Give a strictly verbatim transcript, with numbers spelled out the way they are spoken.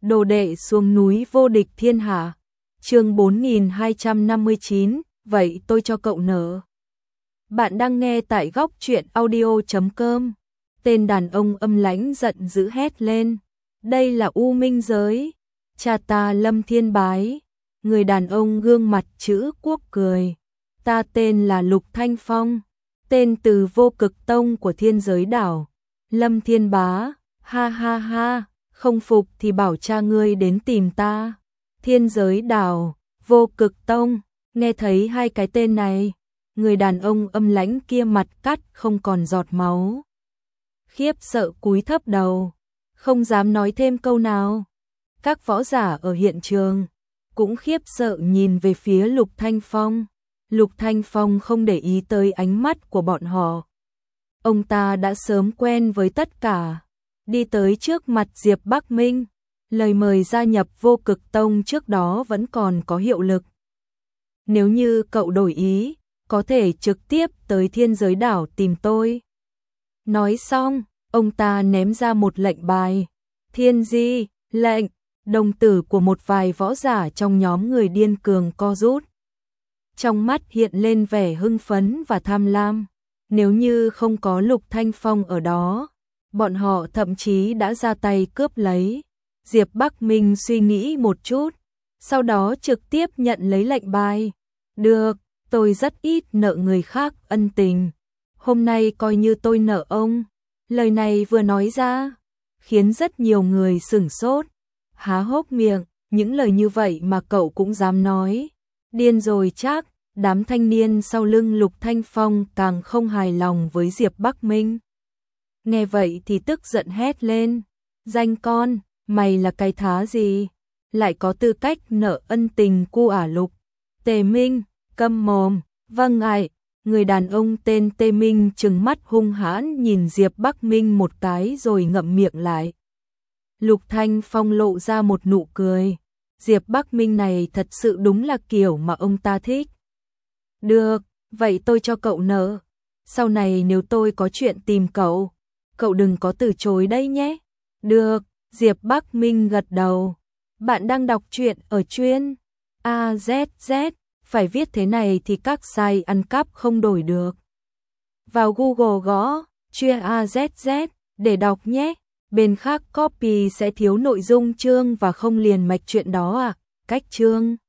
Đồ đệ xuống núi vô địch thiên hạ. Chương bốn nghìn hai trăm năm mươi chín, vậy tôi cho cậu nở. Bạn đang nghe tại góc truyện audio chấm com. Tên đàn ông âm lãnh giận dữ hét lên. Đây là U Minh giới. Cha ta Lâm Thiên Bái. Người đàn ông gương mặt chữ quốc cười. Ta tên là Lục Thanh Phong. Tên từ vô cực tông của thiên giới đảo. Lâm Thiên Bá. Ha ha ha. Không phục thì bảo cha ngươi đến tìm ta. Thiên giới đảo, vô cực tông. Nghe thấy hai cái tên này, người đàn ông âm lãnh kia mặt cắt không còn giọt máu. Khiếp sợ cúi thấp đầu, không dám nói thêm câu nào. Các võ giả ở hiện trường cũng khiếp sợ nhìn về phía Lục Thanh Phong. Lục Thanh Phong không để ý tới ánh mắt của bọn họ. Ông ta đã sớm quen với tất cả. Đi tới trước mặt Diệp Bắc Minh, lời mời gia nhập vô cực tông trước đó vẫn còn có hiệu lực. Nếu như cậu đổi ý, có thể trực tiếp tới thiên giới đảo tìm tôi. Nói xong, ông ta ném ra một lệnh bài. Thiên di, lệnh, đồng tử của một vài võ giả trong nhóm người điên cường co rút. Trong mắt hiện lên vẻ hưng phấn và tham lam. Nếu như không có Lục Thanh Phong ở đó, bọn họ thậm chí đã ra tay cướp lấy. Diệp Bắc Minh suy nghĩ một chút, sau đó trực tiếp nhận lấy lệnh bài. Được, tôi rất ít nợ người khác ân tình. Hôm nay coi như tôi nợ ông. Lời này vừa nói ra, khiến rất nhiều người sửng sốt, há hốc miệng, những lời như vậy mà cậu cũng dám nói. Điên rồi chắc. Đám thanh niên sau lưng Lục Thanh Phong càng không hài lòng với Diệp Bắc Minh. Nghe vậy thì tức giận hét lên. Danh con, mày là cái thá gì? Lại có tư cách nợ ân tình cu ả Lục. Tề Minh, câm mồm. Vâng ạ. Người đàn ông tên Tề Minh trừng mắt hung hãn nhìn Diệp Bắc Minh một cái rồi ngậm miệng lại. Lục Thanh Phong lộ ra một nụ cười. Diệp Bắc Minh này thật sự đúng là kiểu mà ông ta thích. Được, vậy tôi cho cậu nợ. Sau này nếu tôi có chuyện tìm cậu, cậu đừng có từ chối đây nhé. Được, Diệp Bắc Minh gật đầu. Bạn đang đọc truyện ở chuyên a zét zét, phải viết thế này thì các site ăn cắp không đổi được. Vào Google gõ chuyên a zét zét để đọc nhé. Bên khác copy sẽ thiếu nội dung chương và không liền mạch chuyện đó à. Cách chương